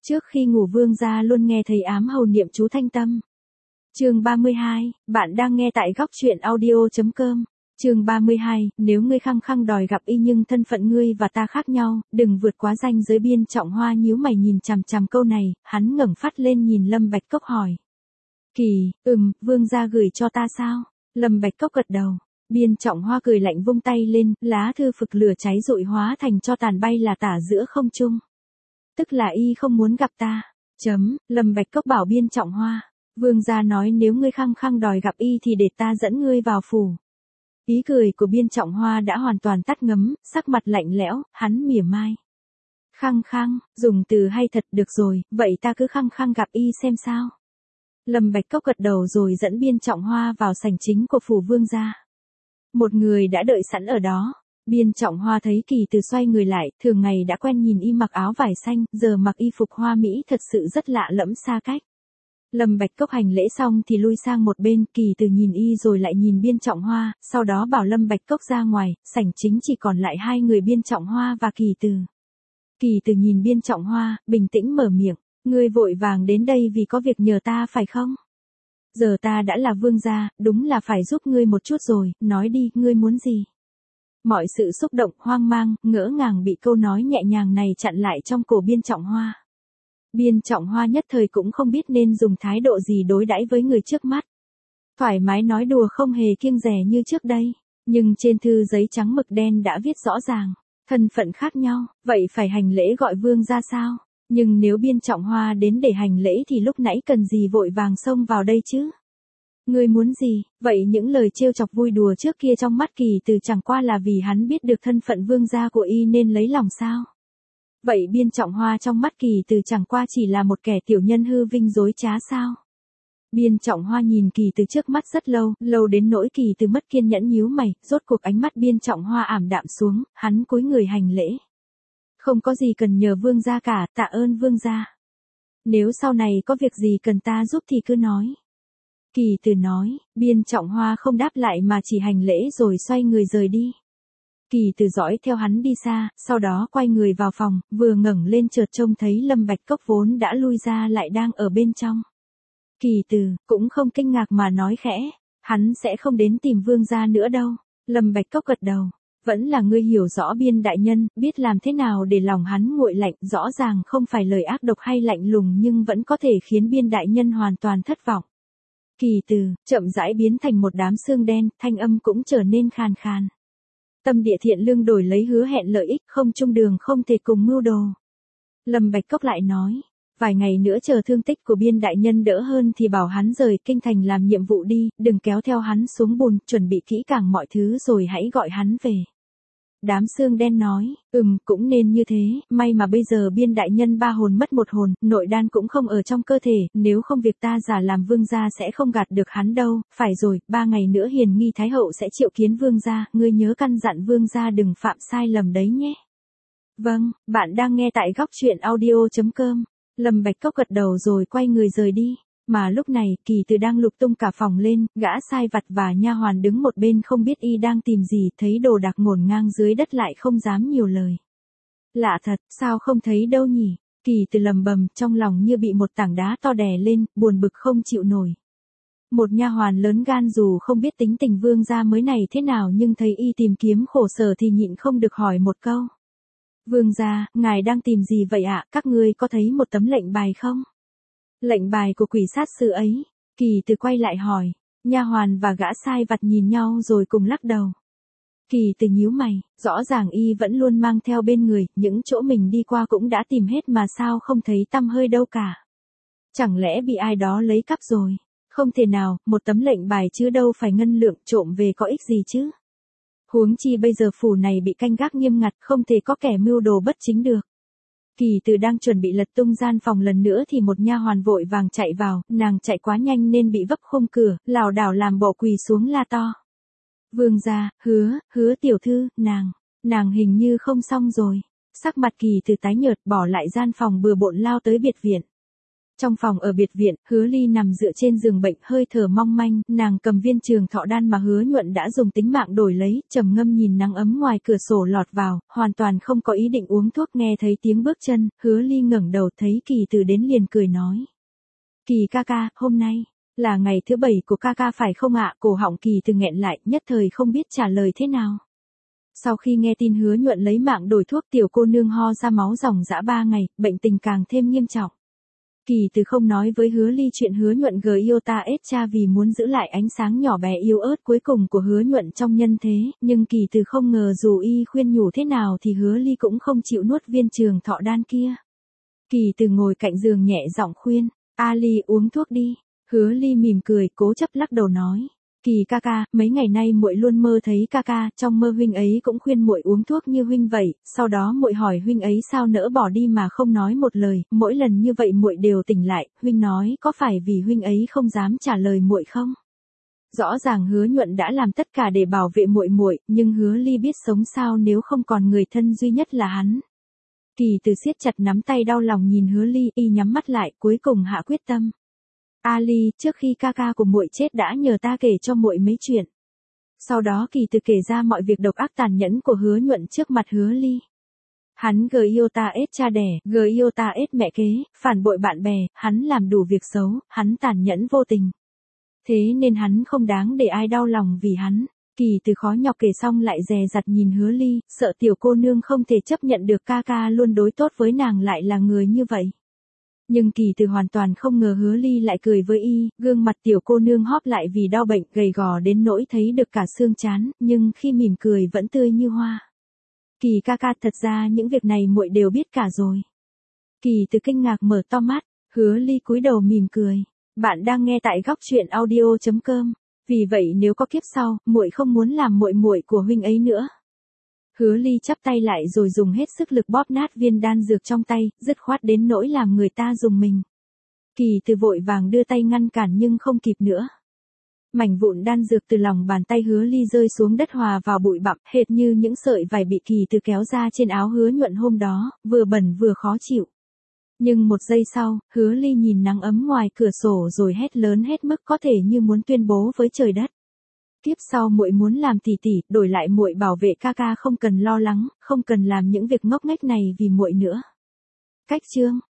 Trước khi ngủ vương gia luôn nghe thấy ám hầu niệm chú thanh tâm. Chương 32, bạn đang nghe tại góc truyện audio.com. Chương 32, nếu ngươi khăng khăng đòi gặp y nhưng thân phận ngươi và ta khác nhau, đừng vượt quá ranh giới. Biên Trọng Hoa nhíu mày nhìn chằm chằm câu này, hắn ngẩng phát lên nhìn Lâm Bạch Cốc hỏi. Kỳ, vương gia gửi cho ta sao? Lâm Bạch Cốc gật đầu. Biên Trọng Hoa cười lạnh vung tay lên, lá thư phực lửa cháy rụi hóa thành cho tàn bay là tả giữa không trung. Tức là y không muốn gặp ta. Lâm Bạch Cốc bảo Biên Trọng Hoa. Vương gia nói nếu ngươi khăng khăng đòi gặp y thì để ta dẫn ngươi vào phủ. Ý cười của Biên Trọng Hoa đã hoàn toàn tắt ngấm, sắc mặt lạnh lẽo, hắn mỉa mai. Khăng khăng, dùng từ hay thật. Được rồi, vậy ta cứ khăng khăng gặp y xem sao. Lâm Bạch Cốc gật đầu rồi dẫn Biên Trọng Hoa vào sảnh chính của phủ vương gia. Một người đã đợi sẵn ở đó. Biên Trọng Hoa thấy Kỳ Từ xoay người lại, thường ngày đã quen nhìn y mặc áo vải xanh, giờ mặc y phục hoa mỹ thật sự rất lạ lẫm xa cách. Lâm Bạch Cốc hành lễ xong thì lui sang một bên, Kỳ Từ nhìn y rồi lại nhìn Biên Trọng Hoa, sau đó bảo Lâm Bạch Cốc ra ngoài, sảnh chính chỉ còn lại hai người Biên Trọng Hoa và Kỳ Từ. Kỳ Từ nhìn Biên Trọng Hoa, bình tĩnh mở miệng, ngươi vội vàng đến đây vì có việc nhờ ta phải không? Giờ ta đã là vương gia, đúng là phải giúp ngươi một chút rồi, nói đi, ngươi muốn gì? Mọi sự xúc động, hoang mang, ngỡ ngàng bị câu nói nhẹ nhàng này chặn lại trong cổ Biên Trọng Hoa. Biên Trọng Hoa nhất thời cũng không biết nên dùng thái độ gì đối đãi với người trước mắt. Thoải mái nói đùa không hề kiêng dè như trước đây, nhưng trên thư giấy trắng mực đen đã viết rõ ràng, thân phận khác nhau, vậy phải hành lễ gọi vương ra sao? Nhưng nếu Biên Trọng Hoa đến để hành lễ thì lúc nãy cần gì vội vàng xông vào đây chứ? Ngươi muốn gì? Vậy những lời trêu chọc vui đùa trước kia trong mắt Kỳ Từ chẳng qua là vì hắn biết được thân phận vương gia của y nên lấy lòng sao? Vậy Biên Trọng Hoa trong mắt Kỳ Từ chẳng qua chỉ là một kẻ tiểu nhân hư vinh dối trá sao? Biên Trọng Hoa nhìn Kỳ Từ trước mắt rất lâu, lâu đến nỗi Kỳ Từ mất kiên nhẫn nhíu mày, rốt cuộc ánh mắt Biên Trọng Hoa ảm đạm xuống, hắn cúi người hành lễ. Không có gì cần nhờ vương gia cả, tạ ơn vương gia. Nếu sau này có việc gì cần ta giúp thì cứ nói. Kỳ Từ nói, Biên Trọng Hoa không đáp lại mà chỉ hành lễ rồi xoay người rời đi. Kỳ Từ dõi theo hắn đi xa, sau đó quay người vào phòng, vừa ngẩng lên chợt trông thấy Lâm Bạch Cốc vốn đã lui ra lại đang ở bên trong. Kỳ Từ cũng không kinh ngạc mà nói khẽ, hắn sẽ không đến tìm vương gia nữa đâu. Lâm Bạch Cốc gật đầu, vẫn là ngươi hiểu rõ Biên đại nhân, biết làm thế nào để lòng hắn nguội lạnh, rõ ràng không phải lời ác độc hay lạnh lùng nhưng vẫn có thể khiến Biên đại nhân hoàn toàn thất vọng. Kỳ Từ chậm rãi biến thành một đám xương đen, thanh âm cũng trở nên khàn khàn. Tâm địa thiện lương đổi lấy hứa hẹn lợi ích, không chung đường không thể cùng mưu đồ. Lâm Bạch Cốc lại nói, vài ngày nữa chờ thương tích của Biên đại nhân đỡ hơn thì bảo hắn rời kinh thành làm nhiệm vụ đi, đừng kéo theo hắn xuống bùn, chuẩn bị kỹ càng mọi thứ rồi hãy gọi hắn về. Đám xương đen nói, cũng nên như thế, may mà bây giờ Biên đại nhân ba hồn mất một hồn, nội đan cũng không ở trong cơ thể, nếu không việc ta giả làm vương gia sẽ không gạt được hắn đâu. Phải rồi, 3 ngày nữa Hiền Nghi Thái Hậu sẽ triệu kiến vương gia, ngươi nhớ căn dặn vương gia đừng phạm sai lầm đấy nhé. Vâng, bạn đang nghe tại góc truyện audio.com. Lâm Bạch Cốc gật đầu rồi quay người rời đi. Mà lúc này, Kỳ Từ đang lục tung cả phòng lên, gã sai vặt và nha hoàn đứng một bên không biết y đang tìm gì, thấy đồ đạc ngổn ngang dưới đất lại không dám nhiều lời. Lạ thật, sao không thấy đâu nhỉ? Kỳ Từ lầm bầm, trong lòng như bị một tảng đá to đè lên, buồn bực không chịu nổi. Một nha hoàn lớn gan dù không biết tính tình vương gia mới này thế nào nhưng thấy y tìm kiếm khổ sở thì nhịn không được hỏi một câu. Vương gia, ngài đang tìm gì vậy ạ? Các ngươi có thấy một tấm lệnh bài không? Lệnh bài của quỷ sát sư ấy. Kỳ Từ quay lại hỏi. Nha hoàn và gã sai vặt nhìn nhau rồi cùng lắc đầu. Kỳ Từ nhíu mày, rõ ràng y vẫn luôn mang theo bên người, những chỗ mình đi qua cũng đã tìm hết mà sao không thấy tăm hơi đâu cả. Chẳng lẽ bị ai đó lấy cắp rồi? Không thể nào, một tấm lệnh bài chứ đâu phải ngân lượng, trộm về có ích gì chứ? Huống chi bây giờ phủ này bị canh gác nghiêm ngặt, không thể có kẻ mưu đồ bất chính được. Kỳ Từ đang chuẩn bị lật tung gian phòng lần nữa thì một nha hoàn vội vàng chạy vào, nàng chạy quá nhanh nên bị vấp khung cửa, lảo đảo làm bộ quỳ xuống la to. Vương gia, hứa tiểu thư, nàng hình như không xong rồi. Sắc mặt Kỳ Từ tái nhợt bỏ lại gian phòng bừa bộn lao tới biệt viện. Trong phòng ở biệt viện, Hứa Ly nằm dựa trên giường bệnh hơi thở mong manh, nàng cầm viên trường thọ đan mà Hứa Nhuận đã dùng tính mạng đổi lấy, trầm ngâm nhìn nắng ấm ngoài cửa sổ lọt vào, hoàn toàn không có ý định uống thuốc. Nghe thấy tiếng bước chân, Hứa Ly ngẩng đầu thấy Kỳ Từ đến liền cười nói. Kỳ ca ca, hôm nay là ngày thứ 7 của ca ca phải không ạ? Cổ họng Kỳ Từ nghẹn lại, nhất thời không biết trả lời thế nào. Sau khi nghe tin Hứa Nhuận lấy mạng đổi thuốc, tiểu cô nương ho ra máu ròng rã 3 ngày, bệnh tình càng thêm nghiêm trọng. Kỳ Từ không nói với Hứa Ly chuyện Hứa Nhuận Giota Cha vì muốn giữ lại ánh sáng nhỏ bé yếu ớt cuối cùng của Hứa Nhuận trong nhân thế, nhưng Kỳ Từ không ngờ dù y khuyên nhủ thế nào thì Hứa Ly cũng không chịu nuốt viên trường thọ đan kia. Kỳ Từ ngồi cạnh giường nhẹ giọng khuyên, "Ali uống thuốc đi." Hứa Ly mỉm cười, cố chấp lắc đầu nói, "Kỳ ca ca, mấy ngày nay muội luôn mơ thấy ca ca, trong mơ huynh ấy cũng khuyên muội uống thuốc như huynh vậy, sau đó muội hỏi huynh ấy sao nỡ bỏ đi mà không nói một lời, mỗi lần như vậy muội đều tỉnh lại, huynh nói có phải vì huynh ấy không dám trả lời muội không?" Rõ ràng Hứa Nhuận đã làm tất cả để bảo vệ muội muội, nhưng Hứa Ly biết sống sao nếu không còn người thân duy nhất là hắn. Kỳ Từ siết chặt nắm tay đau lòng nhìn Hứa Ly, y nhắm mắt lại, cuối cùng hạ quyết tâm. "Ali, trước khi ca ca của muội chết đã nhờ ta kể cho muội mấy chuyện." Sau đó Kỳ Từ kể ra mọi việc độc ác tàn nhẫn của Hứa Nhuận trước mặt Hứa Ly. Hắn Giota cha đẻ, Giota mẹ kế, phản bội bạn bè, hắn làm đủ việc xấu, hắn tàn nhẫn vô tình. Thế nên hắn không đáng để ai đau lòng vì hắn. Kỳ Từ khó nhọc kể xong lại dè dặt nhìn Hứa Ly, sợ tiểu cô nương không thể chấp nhận được ca ca luôn đối tốt với nàng lại là người như vậy. Nhưng Kỳ Từ hoàn toàn không ngờ Hứa Ly lại cười với y, gương mặt tiểu cô nương hóp lại vì đau bệnh, gầy gò đến nỗi thấy được cả xương trán, nhưng khi mỉm cười vẫn tươi như hoa. "Kỳ ca ca, thật ra những việc này muội đều biết cả rồi." Kỳ Từ kinh ngạc mở to mắt, Hứa Ly cúi đầu mỉm cười. Bạn đang nghe tại góc truyện audio.com. Vì vậy nếu có kiếp sau, muội không muốn làm muội muội của huynh ấy nữa. Hứa Ly chắp tay lại rồi dùng hết sức lực bóp nát viên đan dược trong tay, dứt khoát đến nỗi làm người ta rùng mình. Kỳ Từ vội vàng đưa tay ngăn cản nhưng không kịp nữa. Mảnh vụn đan dược từ lòng bàn tay Hứa Ly rơi xuống đất hòa vào bụi bặm, hệt như những sợi vải bị Kỳ Từ kéo ra trên áo Hứa Nhuận hôm đó, vừa bẩn vừa khó chịu. Nhưng một giây sau, Hứa Ly nhìn nắng ấm ngoài cửa sổ rồi hét lớn hết mức có thể như muốn tuyên bố với trời đất. Kiếp sau muội muốn làm tỷ tỷ, đổi lại muội bảo vệ ca ca, không cần lo lắng, không cần làm những việc ngốc nghếch này vì muội nữa. Cách chương